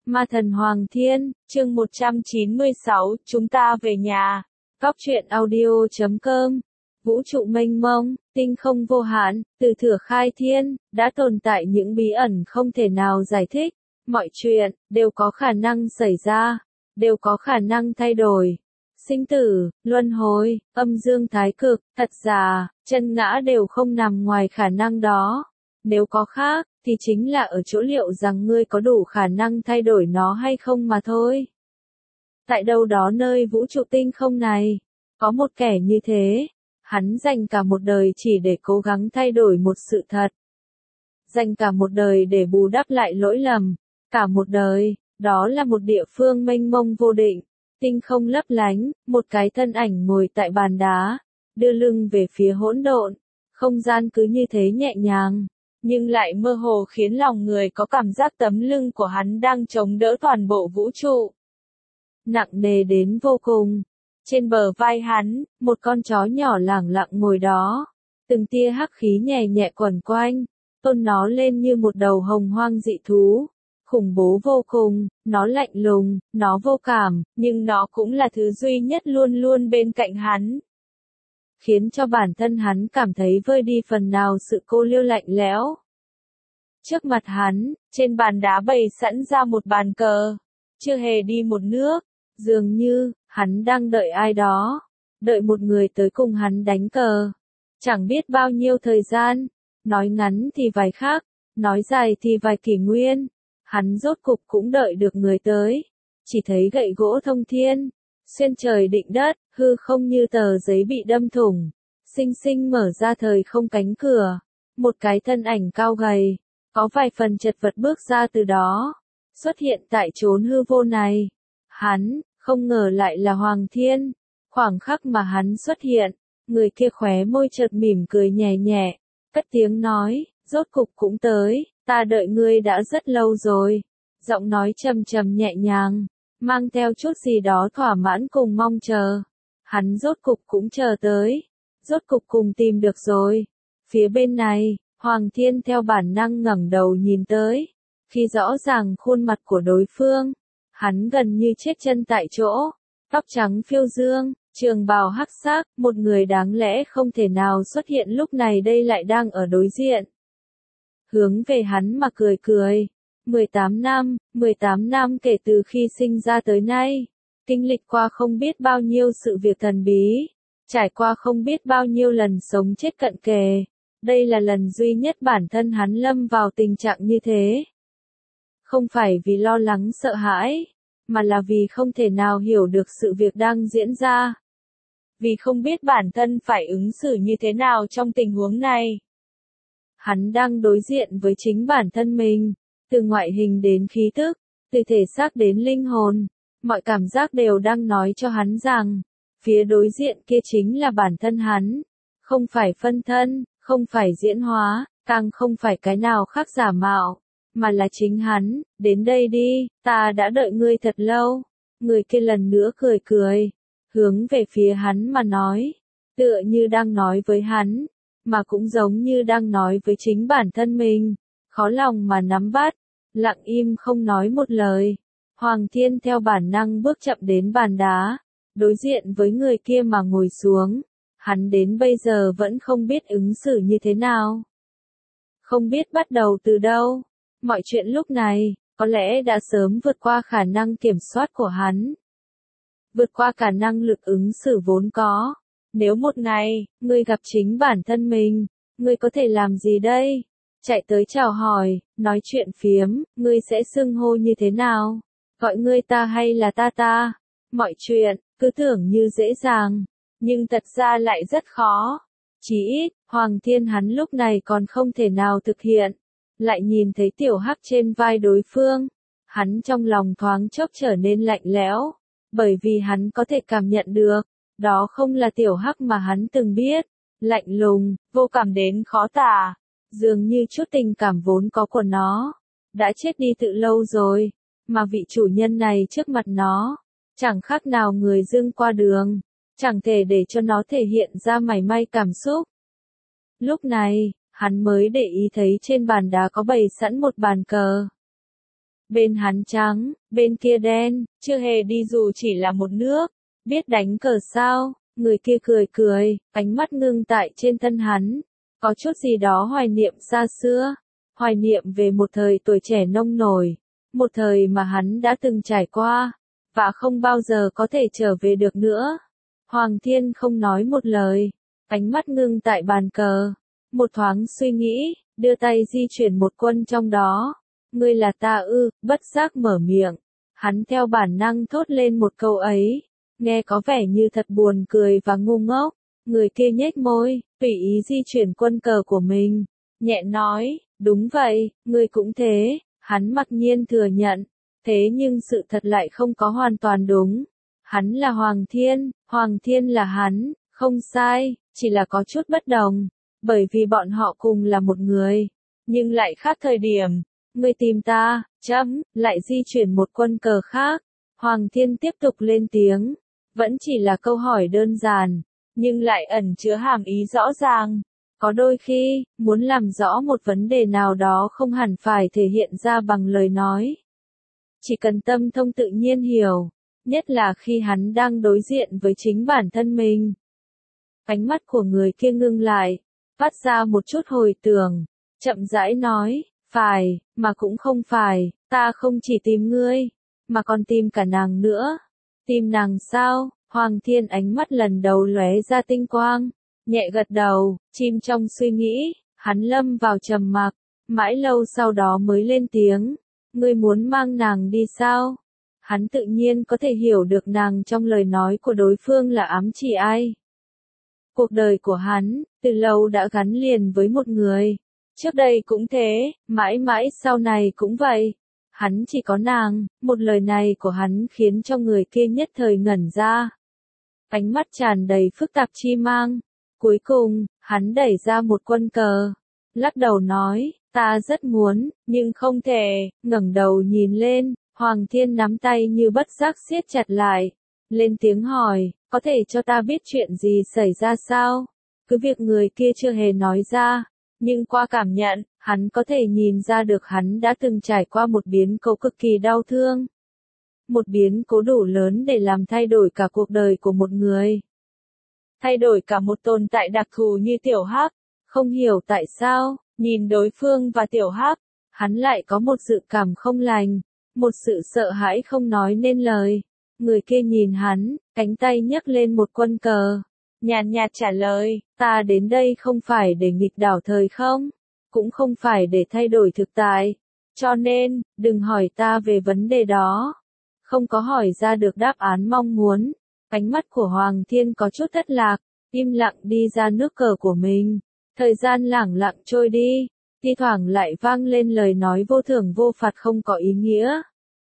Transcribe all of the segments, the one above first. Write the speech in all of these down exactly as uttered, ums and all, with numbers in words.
Ma thần Hoàng Thiên, chương một trăm chín mươi sáu, chúng ta về nhà. Góc truyện audio chấm com. Vũ trụ mênh mông, tinh không vô hạn, từ thuở khai thiên, đã tồn tại những bí ẩn không thể nào giải thích. Mọi chuyện, đều có khả năng xảy ra, đều có khả năng thay đổi. Sinh tử, luân hồi, âm dương thái cực, thật giả, chân ngã đều không nằm ngoài khả năng đó. Nếu có khác, thì chính là ở chỗ liệu rằng ngươi có đủ khả năng thay đổi nó hay không mà thôi. Tại đâu đó nơi vũ trụ tinh không này, có một kẻ như thế, hắn dành cả một đời chỉ để cố gắng thay đổi một sự thật. Dành cả một đời để bù đắp lại lỗi lầm, cả một đời, đó là một địa phương mênh mông vô định, tinh không lấp lánh, một cái thân ảnh ngồi tại bàn đá, đưa lưng về phía hỗn độn, không gian cứ như thế nhẹ nhàng. Nhưng lại mơ hồ khiến lòng người có cảm giác tấm lưng của hắn đang chống đỡ toàn bộ vũ trụ. Nặng nề đến vô cùng. Trên bờ vai hắn, một con chó nhỏ lẳng lặng ngồi đó. Từng tia hắc khí nhẹ nhẹ quẩn quanh, tôn nó lên như một đầu hồng hoang dị thú. Khủng bố vô cùng, nó lạnh lùng, nó vô cảm, nhưng nó cũng là thứ duy nhất luôn luôn bên cạnh hắn. Khiến cho bản thân hắn cảm thấy vơi đi phần nào sự cô liêu lạnh lẽo. Trước mặt hắn, trên bàn đá bày sẵn ra một bàn cờ, chưa hề đi một nước, dường như, hắn đang đợi ai đó, đợi một người tới cùng hắn đánh cờ. Chẳng biết bao nhiêu thời gian, nói ngắn thì vài khắc, nói dài thì vài kỷ nguyên, hắn rốt cục cũng đợi được người tới, chỉ thấy gậy gỗ thông thiên, xuyên trời định đất, hư không như tờ giấy bị đâm thủng, xinh xinh mở ra thời không cánh cửa, một cái thân ảnh cao gầy, có vài phần chật vật bước ra từ đó, xuất hiện tại chốn hư vô này. Hắn, không ngờ lại là Hoàng Thiên, khoảng khắc mà hắn xuất hiện, người kia khóe môi chợt mỉm cười nhẹ nhẹ, cất tiếng nói, rốt cục cũng tới, ta đợi ngươi đã rất lâu rồi, giọng nói trầm trầm nhẹ nhàng, mang theo chút gì đó thỏa mãn cùng mong chờ. Hắn rốt cục cũng chờ tới, rốt cục cùng tìm được rồi. Phía bên này, Hoàng Thiên theo bản năng ngẩng đầu nhìn tới, khi rõ ràng khuôn mặt của đối phương, hắn gần như chết chân tại chỗ, tóc trắng phiêu dương, trường bào hắc sắc, một người đáng lẽ không thể nào xuất hiện lúc này đây lại đang ở đối diện. Hướng về hắn mà cười cười. mười tám năm, mười tám năm kể từ khi sinh ra tới nay, kinh lịch qua không biết bao nhiêu sự việc thần bí, trải qua không biết bao nhiêu lần sống chết cận kề, đây là lần duy nhất bản thân hắn lâm vào tình trạng như thế. Không phải vì lo lắng sợ hãi, mà là vì không thể nào hiểu được sự việc đang diễn ra. Vì không biết bản thân phải ứng xử như thế nào trong tình huống này. Hắn đang đối diện với chính bản thân mình. Từ ngoại hình đến khí tức, từ thể xác đến linh hồn, mọi cảm giác đều đang nói cho hắn rằng, phía đối diện kia chính là bản thân hắn, không phải phân thân, không phải diễn hóa, càng không phải cái nào khác giả mạo, mà là chính hắn. Đến đây đi, ta đã đợi ngươi thật lâu. Người kia lần nữa cười cười, hướng về phía hắn mà nói, tựa như đang nói với hắn, mà cũng giống như đang nói với chính bản thân mình. Khó lòng mà nắm bắt, lặng im không nói một lời. Hoàng Thiên theo bản năng bước chậm đến bàn đá, đối diện với người kia mà ngồi xuống. Hắn đến bây giờ vẫn không biết ứng xử như thế nào. Không biết bắt đầu từ đâu. Mọi chuyện lúc này, có lẽ đã sớm vượt qua khả năng kiểm soát của hắn. Vượt qua khả năng lực ứng xử vốn có. Nếu một ngày, ngươi gặp chính bản thân mình, ngươi có thể làm gì đây? Chạy tới chào hỏi, nói chuyện phiếm, ngươi sẽ xưng hô như thế nào? Gọi ngươi ta hay là ta ta? Mọi chuyện, cứ tưởng như dễ dàng, nhưng thật ra lại rất khó. Chỉ ít, Hoàng Thiên hắn lúc này còn không thể nào thực hiện. Lại nhìn thấy tiểu hắc trên vai đối phương. Hắn trong lòng thoáng chốc trở nên lạnh lẽo, bởi vì hắn có thể cảm nhận được, đó không là tiểu hắc mà hắn từng biết. Lạnh lùng, vô cảm đến khó tả. Dường như chút tình cảm vốn có của nó, đã chết đi từ lâu rồi, mà vị chủ nhân này trước mặt nó, chẳng khác nào người dưng qua đường, chẳng thể để cho nó thể hiện ra mảy may cảm xúc. Lúc này, hắn mới để ý thấy trên bàn đá có bày sẵn một bàn cờ. Bên hắn trắng, bên kia đen, chưa hề đi dù chỉ là một nước. Biết đánh cờ sao? Người kia cười cười, ánh mắt ngưng tại trên thân hắn. Có chút gì đó hoài niệm xa xưa. Hoài niệm về một thời tuổi trẻ nông nổi. Một thời mà hắn đã từng trải qua. Và không bao giờ có thể trở về được nữa. Hoàng Thiên không nói một lời. Ánh mắt ngưng tại bàn cờ. Một thoáng suy nghĩ, đưa tay di chuyển một quân trong đó. Ngươi là ta ư, bất giác mở miệng. Hắn theo bản năng thốt lên một câu ấy. Nghe có vẻ như thật buồn cười và ngu ngốc. Người kia nhếch môi, tùy ý di chuyển quân cờ của mình. Nhẹ nói, đúng vậy, ngươi cũng thế. Hắn mặc nhiên thừa nhận. Thế nhưng sự thật lại không có hoàn toàn đúng. Hắn là Hoàng Thiên, Hoàng Thiên là hắn, không sai, chỉ là có chút bất đồng. Bởi vì bọn họ cùng là một người, nhưng lại khác thời điểm. Ngươi tìm ta, chấm, lại di chuyển một quân cờ khác. Hoàng Thiên tiếp tục lên tiếng. Vẫn chỉ là câu hỏi đơn giản, nhưng lại ẩn chứa hàm ý rõ ràng. Có đôi khi, muốn làm rõ một vấn đề nào đó không hẳn phải thể hiện ra bằng lời nói. Chỉ cần tâm thông tự nhiên hiểu, nhất là khi hắn đang đối diện với chính bản thân mình. Ánh mắt của người kia ngưng lại, phát ra một chút hồi tưởng, chậm rãi nói, phải, mà cũng không phải, ta không chỉ tìm ngươi, mà còn tìm cả nàng nữa. Tìm nàng sao? Hoàng Thiên ánh mắt lần đầu lóe ra tinh quang, nhẹ gật đầu, chìm trong suy nghĩ, hắn lâm vào trầm mặc, mãi lâu sau đó mới lên tiếng, ngươi muốn mang nàng đi sao? Hắn tự nhiên có thể hiểu được nàng trong lời nói của đối phương là ám chỉ ai. Cuộc đời của hắn, từ lâu đã gắn liền với một người. Trước đây cũng thế, mãi mãi sau này cũng vậy. Hắn chỉ có nàng, một lời này của hắn khiến cho người kia nhất thời ngẩn ra. Ánh mắt tràn đầy phức tạp chi mang. Cuối cùng, hắn đẩy ra một quân cờ. Lắc đầu nói, ta rất muốn, nhưng không thể, ngẩng đầu nhìn lên, Hoàng Thiên nắm tay như bất giác siết chặt lại. Lên tiếng hỏi, có thể cho ta biết chuyện gì xảy ra sao? Cứ việc người kia chưa hề nói ra, nhưng qua cảm nhận, hắn có thể nhìn ra được hắn đã từng trải qua một biến cố cực kỳ đau thương. Một biến cố đủ lớn để làm thay đổi cả cuộc đời của một người. Thay đổi cả một tồn tại đặc thù như Tiểu Hắc. Không hiểu tại sao, nhìn đối phương và Tiểu Hắc, hắn lại có một dự cảm không lành, một sự sợ hãi không nói nên lời. Người kia nhìn hắn, cánh tay nhấc lên một quân cờ. Nhàn nhạt trả lời, ta đến đây không phải để nghịch đảo thời không, cũng không phải để thay đổi thực tại. Cho nên, đừng hỏi ta về vấn đề đó. Không có hỏi ra được đáp án mong muốn. Ánh mắt của Hoàng Thiên có chút thất lạc, im lặng đi ra nước cờ của mình. Thời gian lẳng lặng trôi đi, thi thoảng lại vang lên lời nói vô thưởng vô phạt không có ý nghĩa.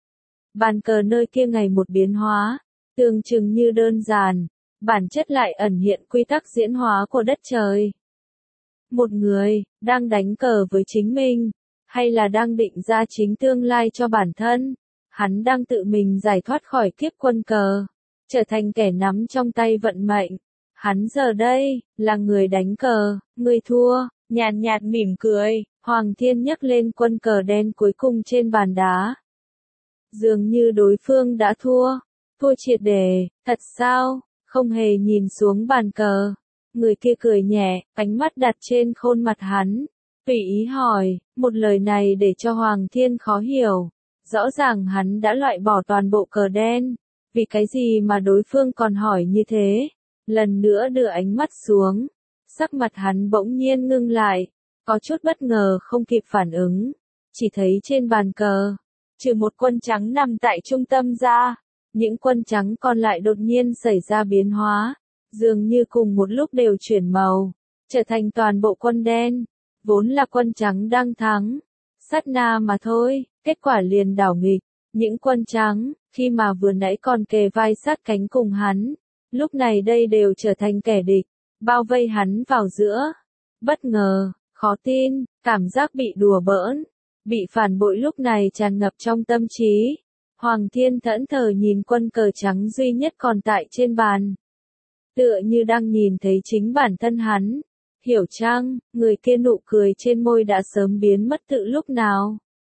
Bàn cờ nơi kia ngày một biến hóa, tưởng chừng như đơn giản, bản chất lại ẩn hiện quy tắc diễn hóa của đất trời. Một người, đang đánh cờ với chính mình, hay là đang định ra chính tương lai cho bản thân, hắn đang tự mình giải thoát khỏi kiếp quân cờ, trở thành kẻ nắm trong tay vận mệnh. Hắn giờ đây, là người đánh cờ, người thua, nhàn nhạt mỉm cười, Hoàng Thiên nhấc lên quân cờ đen cuối cùng trên bàn đá. Dường như đối phương đã thua, thua triệt để, thật sao, không hề nhìn xuống bàn cờ. Người kia cười nhẹ, ánh mắt đặt trên khuôn mặt hắn, tùy ý hỏi, một lời này để cho Hoàng Thiên khó hiểu. Rõ ràng hắn đã loại bỏ toàn bộ cờ đen, vì cái gì mà đối phương còn hỏi như thế. Lần nữa đưa ánh mắt xuống, sắc mặt hắn bỗng nhiên ngưng lại, có chút bất ngờ không kịp phản ứng, chỉ thấy trên bàn cờ, trừ một quân trắng nằm tại trung tâm ra, những quân trắng còn lại đột nhiên xảy ra biến hóa, dường như cùng một lúc đều chuyển màu, trở thành toàn bộ quân đen, vốn là quân trắng đang thắng, sát na mà thôi, kết quả liền đảo nghịch, những quân trắng, khi mà vừa nãy còn kề vai sát cánh cùng hắn, lúc này đây đều trở thành kẻ địch, bao vây hắn vào giữa. Bất ngờ, khó tin, cảm giác bị đùa bỡn, bị phản bội lúc này tràn ngập trong tâm trí. Hoàng Thiên thẫn thờ nhìn quân cờ trắng duy nhất còn tại trên bàn. Tựa như đang nhìn thấy chính bản thân hắn. Hiểu chăng, người kia nụ cười trên môi đã sớm biến mất từ lúc nào.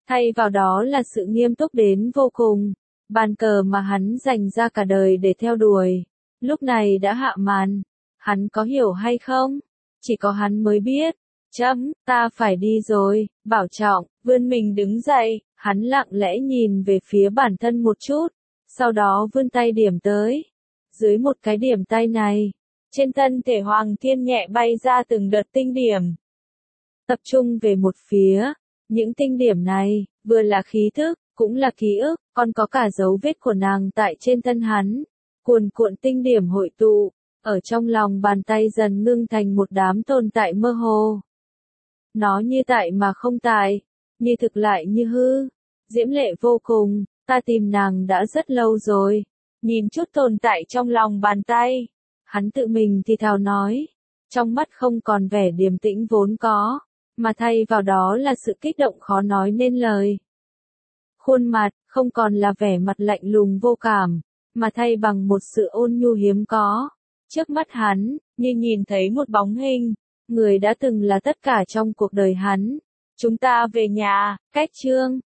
Thay vào đó là sự nghiêm túc đến vô cùng. Bàn cờ mà hắn dành ra cả đời để theo đuổi, lúc này đã hạ màn. Hắn có hiểu hay không? Chỉ có hắn mới biết. Chấm, ta phải đi rồi, Bảo Trọng, vươn mình đứng dậy, hắn lặng lẽ nhìn về phía bản thân một chút, sau đó vươn tay điểm tới. Dưới một cái điểm tay này, trên thân thể Hoàng Thiên nhẹ bay ra từng đợt tinh điểm. Tập trung về một phía, những tinh điểm này, vừa là khí thức, cũng là ký ức, còn có cả dấu vết của nàng tại trên thân hắn. Cuồn cuộn tinh điểm hội tụ, ở trong lòng bàn tay dần ngưng thành một đám tồn tại mơ hồ. Nó như tại mà không tại, như thực lại như hư, diễm lệ vô cùng, ta tìm nàng đã rất lâu rồi. Nhìn chút tồn tại trong lòng bàn tay, hắn tự mình thì thào nói, trong mắt không còn vẻ điềm tĩnh vốn có, mà thay vào đó là sự kích động khó nói nên lời. Khuôn mặt, không còn là vẻ mặt lạnh lùng vô cảm, mà thay bằng một sự ôn nhu hiếm có. Trước mắt hắn, như nhìn thấy một bóng hình, người đã từng là tất cả trong cuộc đời hắn. Chúng ta về nhà, cách chương.